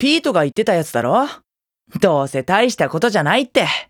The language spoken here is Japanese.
ピートが言ってたやつだろ。どうせ大したことじゃないって。